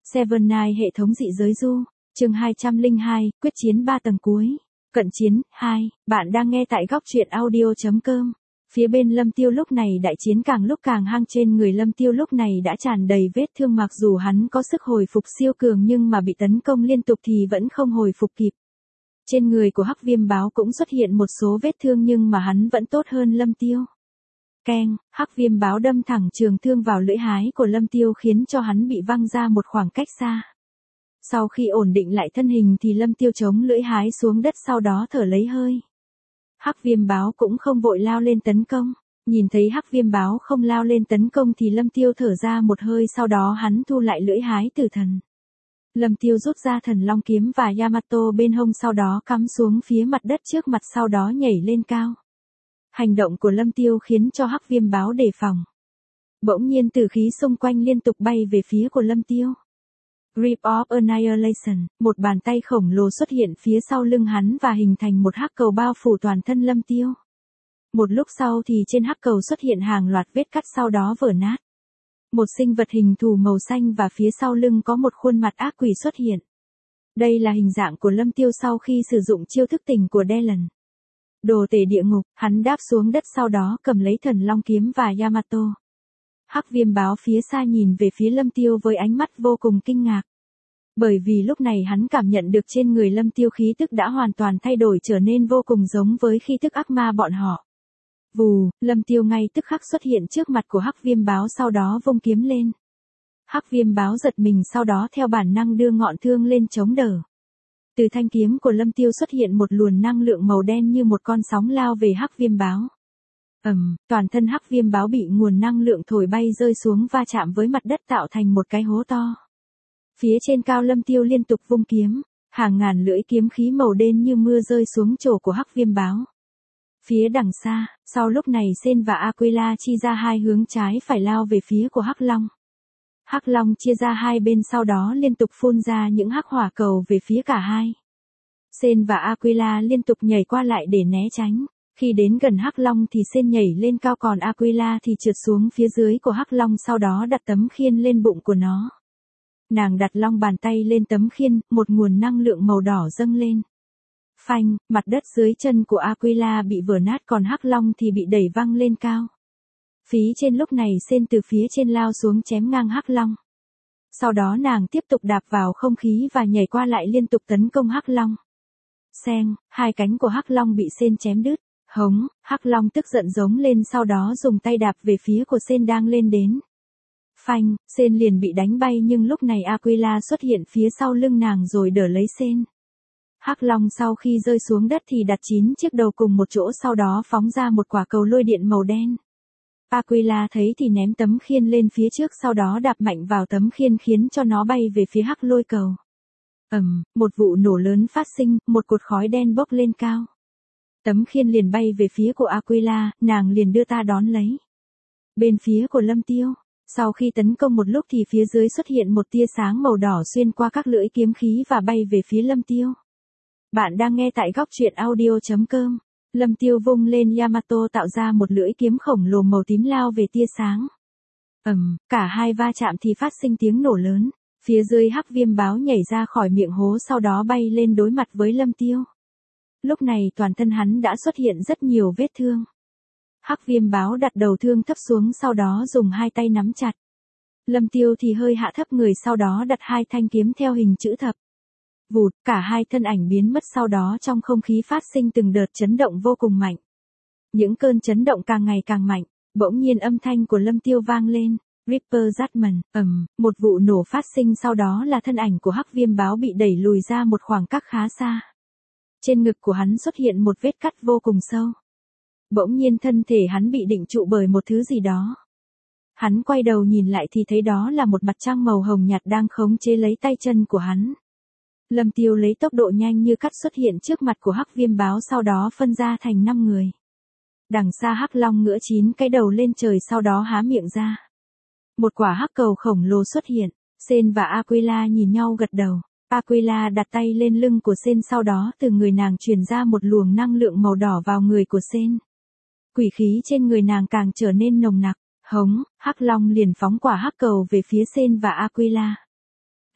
Seven Night hệ thống dị giới du, chương 202, quyết chiến 3 tầng cuối. Cận chiến, 2, bạn đang nghe tại góc truyện audio.com. Phía bên Lâm Tiêu lúc này đại chiến càng lúc càng hăng, trên người Lâm Tiêu lúc này đã tràn đầy vết thương, mặc dù hắn có sức hồi phục siêu cường nhưng mà bị tấn công liên tục thì vẫn không hồi phục kịp. Trên người của Hắc Viêm Báo cũng xuất hiện một số vết thương nhưng mà hắn vẫn tốt hơn Lâm Tiêu. Keng, Hắc Viêm Báo đâm thẳng trường thương vào lưỡi hái của Lâm Tiêu khiến cho hắn bị văng ra một khoảng cách xa. Sau khi ổn định lại thân hình thì Lâm Tiêu chống lưỡi hái xuống đất, sau đó thở lấy hơi. Hắc Viêm Báo cũng không vội lao lên tấn công. Nhìn thấy Hắc Viêm Báo không lao lên tấn công thì Lâm Tiêu thở ra một hơi, sau đó hắn thu lại lưỡi hái tử thần. Lâm Tiêu rút ra Thần Long kiếm và Yamato bên hông, sau đó cắm xuống phía mặt đất trước mặt, sau đó nhảy lên cao. Hành động của Lâm Tiêu khiến cho Hắc Viêm Báo đề phòng. Bỗng nhiên tử khí xung quanh liên tục bay về phía của Lâm Tiêu. Grip of Annihilation, một bàn tay khổng lồ xuất hiện phía sau lưng hắn và hình thành một hắc cầu bao phủ toàn thân Lâm Tiêu. Một lúc sau thì trên hắc cầu xuất hiện hàng loạt vết cắt, sau đó vỡ nát. Một sinh vật hình thù màu xanh và phía sau lưng có một khuôn mặt ác quỷ xuất hiện. Đây là hình dạng của Lâm Tiêu sau khi sử dụng chiêu thức tỉnh của Dylan. Đồ tể địa ngục, hắn đáp xuống đất sau đó cầm lấy Thần Long kiếm và Yamato. Hắc Viêm Báo phía xa nhìn về phía Lâm Tiêu với ánh mắt vô cùng kinh ngạc. Bởi vì lúc này hắn cảm nhận được trên người Lâm Tiêu khí tức đã hoàn toàn thay đổi, trở nên vô cùng giống với khí tức ác ma bọn họ. Vù, Lâm Tiêu ngay tức khắc xuất hiện trước mặt của Hắc Viêm Báo, sau đó vung kiếm lên. Hắc Viêm Báo giật mình, sau đó theo bản năng đưa ngọn thương lên chống đỡ. Từ thanh kiếm của Lâm Tiêu xuất hiện một luồng năng lượng màu đen như một con sóng lao về Hắc Viêm Báo. Toàn thân Hắc Viêm Báo bị nguồn năng lượng thổi bay rơi xuống, va chạm với mặt đất tạo thành một cái hố to. Phía trên cao Lâm Tiêu liên tục vung kiếm, hàng ngàn lưỡi kiếm khí màu đen như mưa rơi xuống chỗ của Hắc Viêm Báo. Phía đằng xa, sau lúc này Sen và Aquila chia ra hai hướng trái phải lao về phía của Hắc Long. Hắc Long chia ra hai bên, sau đó liên tục phun ra những hắc hỏa cầu về phía cả hai. Sen và Aquila liên tục nhảy qua lại để né tránh. Khi đến gần Hắc Long thì Sen nhảy lên cao, còn Aquila thì trượt xuống phía dưới của Hắc Long, sau đó đặt tấm khiên lên bụng của nó. Nàng đặt long bàn tay lên tấm khiên, một nguồn năng lượng màu đỏ dâng lên. Phanh, mặt đất dưới chân của Aquila bị vỡ nát, còn Hắc Long thì bị đẩy văng lên cao. Phía trên lúc này Sen từ phía trên lao xuống chém ngang Hắc Long. Sau đó nàng tiếp tục đạp vào không khí và nhảy qua lại liên tục tấn công Hắc Long. Sen, hai cánh của Hắc Long bị Sen chém đứt. Hống, Hắc Long tức giận giống lên, sau đó dùng tay đạp về phía của Sen đang lên đến. Phanh, Sen liền bị đánh bay, nhưng lúc này Aquila xuất hiện phía sau lưng nàng rồi đỡ lấy Sen. Hắc Long sau khi rơi xuống đất thì đặt 9 chiếc đầu cùng một chỗ, sau đó phóng ra một quả cầu lôi điện màu đen. Aquila thấy thì ném tấm khiên lên phía trước, sau đó đạp mạnh vào tấm khiên khiến cho nó bay về phía hắc lôi cầu. Một vụ nổ lớn phát sinh, một cột khói đen bốc lên cao. Tấm khiên liền bay về phía của Aquila, nàng liền đưa ta đón lấy. Bên phía của Lâm Tiêu, sau khi tấn công một lúc thì phía dưới xuất hiện một tia sáng màu đỏ xuyên qua các lưỡi kiếm khí và bay về phía Lâm Tiêu. Bạn đang nghe tại góc truyện audio.com. Lâm Tiêu vung lên Yamato tạo ra một lưỡi kiếm khổng lồ màu tím lao về tia sáng. Cả hai va chạm thì phát sinh tiếng nổ lớn. Phía dưới Hắc Viêm Báo nhảy ra khỏi miệng hố, sau đó bay lên đối mặt với Lâm Tiêu. Lúc này toàn thân hắn đã xuất hiện rất nhiều vết thương. Hắc Viêm Báo đặt đầu thương thấp xuống, sau đó dùng hai tay nắm chặt. Lâm Tiêu thì hơi hạ thấp người, sau đó đặt hai thanh kiếm theo hình chữ thập. Vụt, cả hai thân ảnh biến mất, sau đó trong không khí phát sinh từng đợt chấn động vô cùng mạnh. Những cơn chấn động càng ngày càng mạnh, bỗng nhiên âm thanh của Lâm Tiêu vang lên. Reaper Judgment, một vụ nổ phát sinh, sau đó là thân ảnh của Hắc Viêm Báo bị đẩy lùi ra một khoảng cách khá xa. Trên ngực của hắn xuất hiện một vết cắt vô cùng sâu. Bỗng nhiên thân thể hắn bị định trụ bởi một thứ gì đó. Hắn quay đầu nhìn lại thì thấy đó là một mặt trăng màu hồng nhạt đang khống chế lấy tay chân của hắn. Lâm Tiêu lấy tốc độ nhanh như cắt xuất hiện trước mặt của Hắc Viêm Báo, sau đó phân ra thành 5 người. Đằng xa Hắc Long ngửa 9 cái đầu lên trời, sau đó há miệng ra. Một quả hắc cầu khổng lồ xuất hiện. Sen và Aquila nhìn nhau gật đầu. Aquila đặt tay lên lưng của Sen, sau đó từ người nàng truyền ra một luồng năng lượng màu đỏ vào người của Sen. Quỷ khí trên người nàng càng trở nên nồng nặc. Hống, Hắc Long liền phóng quả hắc cầu về phía Sen và Aquila.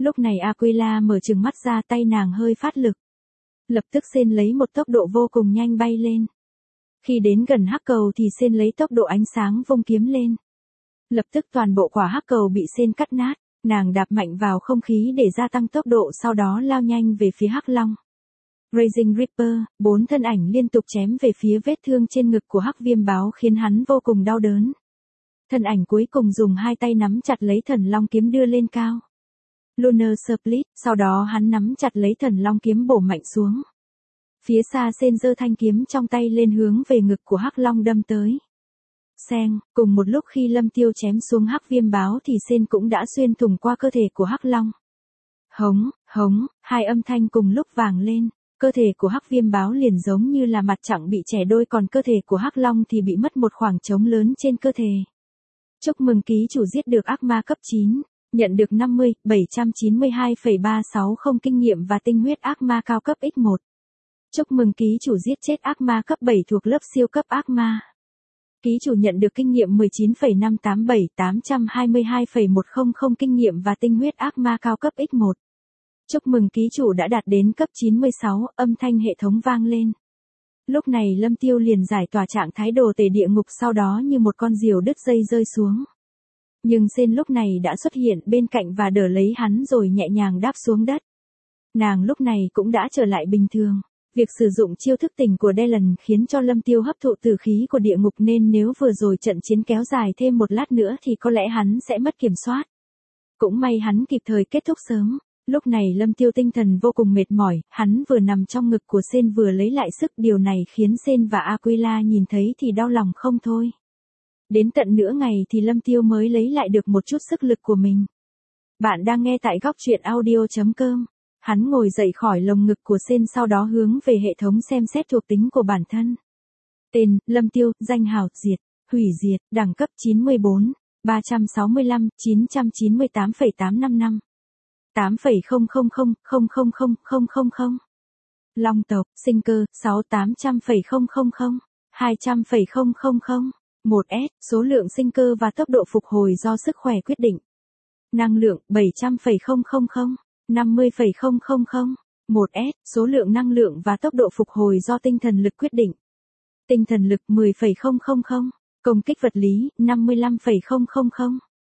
Lúc này Aquila mở trừng mắt ra, tay nàng hơi phát lực. Lập tức Sen lấy một tốc độ vô cùng nhanh bay lên. Khi đến gần hắc cầu thì Sen lấy tốc độ ánh sáng vung kiếm lên. Lập tức toàn bộ quả hắc cầu bị Sen cắt nát, nàng đạp mạnh vào không khí để gia tăng tốc độ, sau đó lao nhanh về phía hắc long. Raging Reaper, 4 thân ảnh liên tục chém về phía vết thương trên ngực của hắc viêm báo khiến hắn vô cùng đau đớn. Thân ảnh cuối cùng dùng 2 tay nắm chặt lấy thần long kiếm đưa lên cao. Lunar Split, sau đó hắn nắm chặt lấy thần long kiếm bổ mạnh xuống. Phía xa Sen giơ thanh kiếm trong tay lên hướng về ngực của hắc long đâm tới. Xeng, cùng một lúc khi Lâm Tiêu chém xuống hắc viêm báo thì Sen cũng đã xuyên thủng qua cơ thể của hắc long. Hống, hống, 2 âm thanh cùng lúc vang lên, cơ thể của hắc viêm báo liền giống như là mặt trăng bị chẻ đôi, còn cơ thể của hắc long thì bị mất một khoảng trống lớn trên cơ thể. Chúc mừng ký chủ giết được ác ma cấp 9, nhận được 50.792,360 kinh nghiệm và tinh huyết ác ma cao cấp X1. Chúc mừng ký chủ giết chết ác ma cấp 7 thuộc lớp siêu cấp ác ma. Ký chủ nhận được kinh nghiệm 19,587-822,100 kinh nghiệm và tinh huyết ác ma cao cấp X1. Chúc mừng ký chủ đã đạt đến cấp 96, âm thanh hệ thống vang lên. Lúc này Lâm Tiêu liền giải tỏa trạng thái đồ tể địa ngục, sau đó như một con diều đứt dây rơi xuống. Nhưng Sen lúc này đã xuất hiện bên cạnh và đỡ lấy hắn rồi nhẹ nhàng đáp xuống đất. Nàng lúc này cũng đã trở lại bình thường. Việc sử dụng chiêu thức tỉnh của Dylan khiến cho Lâm Tiêu hấp thụ tử khí của địa ngục, nên nếu vừa rồi trận chiến kéo dài thêm một lát nữa thì có lẽ hắn sẽ mất kiểm soát. Cũng may hắn kịp thời kết thúc sớm. Lúc này Lâm Tiêu tinh thần vô cùng mệt mỏi, hắn vừa nằm trong ngực của Sen vừa lấy lại sức, điều này khiến Sen và Aquila nhìn thấy thì đau lòng không thôi. Đến tận nửa ngày thì Lâm Tiêu mới lấy lại được một chút sức lực của mình. Bạn đang nghe tại góc truyện audio.com. Hắn ngồi dậy khỏi lồng ngực của Sen, sau đó hướng về hệ thống xem xét thuộc tính của bản thân. Tên, Lâm Tiêu, danh hào, diệt, hủy diệt, đẳng cấp 94, 365, 998,855. 8,000,000,000. Long tộc, sinh cơ, 6800,000, 200,000. 1S, số lượng sinh cơ và tốc độ phục hồi do sức khỏe quyết định. Năng lượng, 700,000, 50,000. 1S, số lượng năng lượng và tốc độ phục hồi do tinh thần lực quyết định. Tinh thần lực, 10,000. Công kích vật lý, 55,000.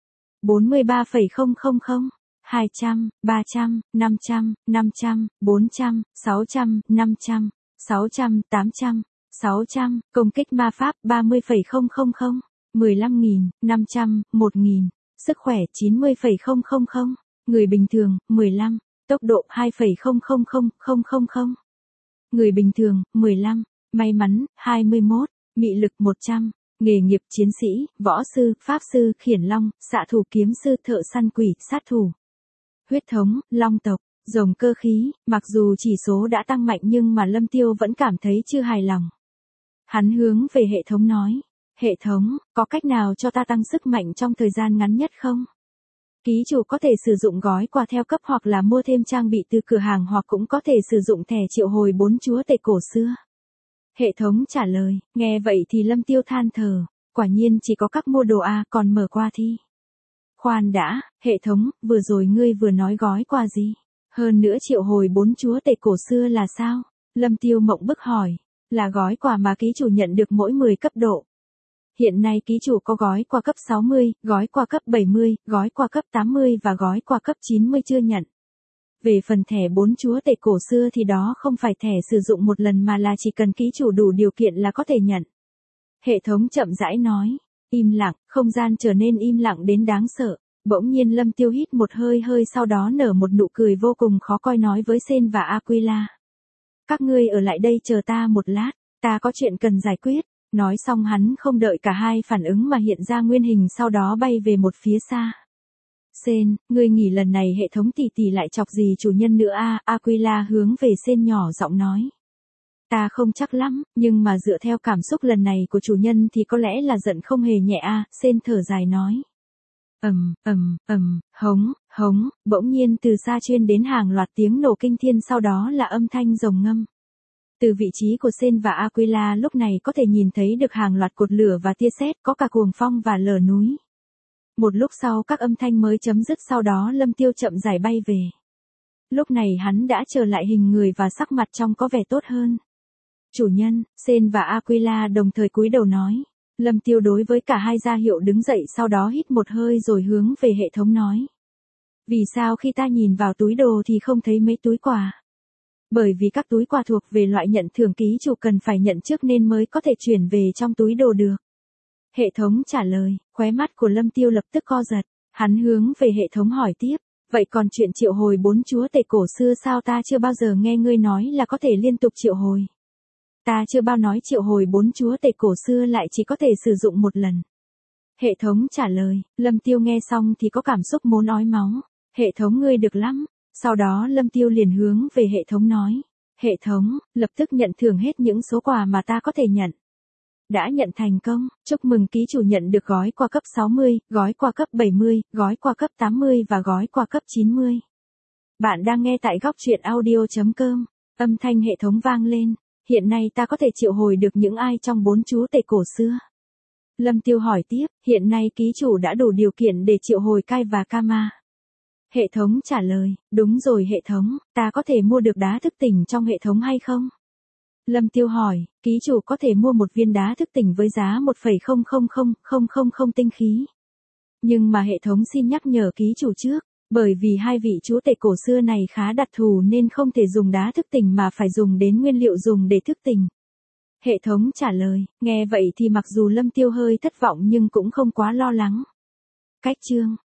43,000. 200, 300, 500, 500, 400, 600, 500, 600, 800, 600, công kích ma pháp 30,000, 15.000, 500, 1.000, sức khỏe 90,000, người bình thường 15, tốc độ 2,000,000, người bình thường 15, may mắn 21, mị lực 100, nghề nghiệp chiến sĩ, võ sư, pháp sư, khiển long, xạ thủ, kiếm sư, thợ săn quỷ, sát thủ. Huyết thống, long tộc, rồng cơ khí, mặc dù chỉ số đã tăng mạnh nhưng mà Lâm Tiêu vẫn cảm thấy chưa hài lòng. Hắn hướng về hệ thống nói, hệ thống, có cách nào cho ta tăng sức mạnh trong thời gian ngắn nhất không? Ký chủ có thể sử dụng gói quà theo cấp hoặc là mua thêm trang bị từ cửa hàng, hoặc cũng có thể sử dụng thẻ triệu hồi 4 chúa tể cổ xưa. Hệ thống trả lời, nghe vậy thì Lâm Tiêu than thở, quả nhiên chỉ có các mua đồ A, còn mở qua thi. Khoan đã, hệ thống, vừa rồi ngươi vừa nói gói quà gì? Hơn nữa triệu hồi 4 chúa tể cổ xưa là sao? Lâm Tiêu mộng bức hỏi, là gói quà mà ký chủ nhận được mỗi 10 cấp độ. Hiện nay ký chủ có gói quà cấp 60, gói quà cấp 70, gói quà cấp 80 và gói quà cấp 90 chưa nhận. Về phần thẻ 4 chúa tể cổ xưa thì đó không phải thẻ sử dụng một lần mà là chỉ cần ký chủ đủ điều kiện là có thể nhận. Hệ thống chậm rãi nói, im lặng, không gian trở nên im lặng đến đáng sợ. Bỗng nhiên Lâm Tiêu hít một hơi sau đó nở một nụ cười vô cùng khó coi nói với Sen và Aquila. Các ngươi ở lại đây chờ ta một lát, ta có chuyện cần giải quyết. Nói xong hắn không đợi cả hai phản ứng mà hiện ra nguyên hình, sau đó bay về một phía xa. Sen, ngươi nghỉ lần này hệ thống tỷ tỷ lại chọc gì chủ nhân nữa a? Aquila hướng về Sen nhỏ giọng nói. Ta không chắc lắm, nhưng mà dựa theo cảm xúc lần này của chủ nhân thì có lẽ là giận không hề nhẹ a. Sen thở dài nói. Hống, hống, bỗng nhiên từ xa truyền đến hàng loạt tiếng nổ kinh thiên, sau đó là âm thanh rồng ngâm. Từ vị trí của Sen và Aquila lúc này có thể nhìn thấy được hàng loạt cột lửa và tia sét, có cả cuồng phong và lở núi. Một lúc sau các âm thanh mới chấm dứt, sau đó Lâm Tiêu chậm rãi bay về. Lúc này hắn đã trở lại hình người và sắc mặt trông có vẻ tốt hơn. Chủ nhân, Sen và Aquila đồng thời cúi đầu nói. Lâm Tiêu đối với cả hai ra hiệu đứng dậy, sau đó hít một hơi rồi hướng về hệ thống nói. Vì sao khi ta nhìn vào túi đồ thì không thấy mấy túi quà? Bởi vì các túi quà thuộc về loại nhận thưởng ký chủ cần phải nhận trước nên mới có thể chuyển về trong túi đồ được. Hệ thống trả lời, khóe mắt của Lâm Tiêu lập tức co giật. Hắn hướng về hệ thống hỏi tiếp. Vậy còn chuyện triệu hồi 4 chúa tể cổ xưa sao, ta chưa bao giờ nghe ngươi nói là có thể liên tục triệu hồi. Ta chưa bao nói triệu hồi 4 chúa tể cổ xưa lại chỉ có thể sử dụng một lần. Hệ thống trả lời, Lâm Tiêu nghe xong thì có cảm xúc muốn ói máu. Hệ thống ngươi được lắm. Sau đó Lâm Tiêu liền hướng về hệ thống nói. Hệ thống, lập tức nhận thưởng hết những số quà mà ta có thể nhận. Đã nhận thành công, chúc mừng ký chủ nhận được gói quà cấp 60, gói quà cấp 70, gói quà cấp 80 và gói quà cấp 90. Bạn đang nghe tại góc truyện audio.com. Âm thanh hệ thống vang lên. Hiện nay ta có thể triệu hồi được những ai trong 4 chúa tể cổ xưa? Lâm Tiêu hỏi tiếp, hiện nay ký chủ đã đủ điều kiện để triệu hồi Kai và Kama. Hệ thống trả lời, đúng rồi hệ thống, ta có thể mua được đá thức tỉnh trong hệ thống hay không? Lâm Tiêu hỏi, ký chủ có thể mua một viên đá thức tỉnh với giá 1,000000 tinh khí. Nhưng mà hệ thống xin nhắc nhở ký chủ trước, bởi vì hai vị chúa tể cổ xưa này khá đặc thù nên không thể dùng đá thức tỉnh mà phải dùng đến nguyên liệu dùng để thức tỉnh. Hệ thống trả lời, nghe vậy thì mặc dù Lâm Tiêu hơi thất vọng nhưng cũng không quá lo lắng. Cách chương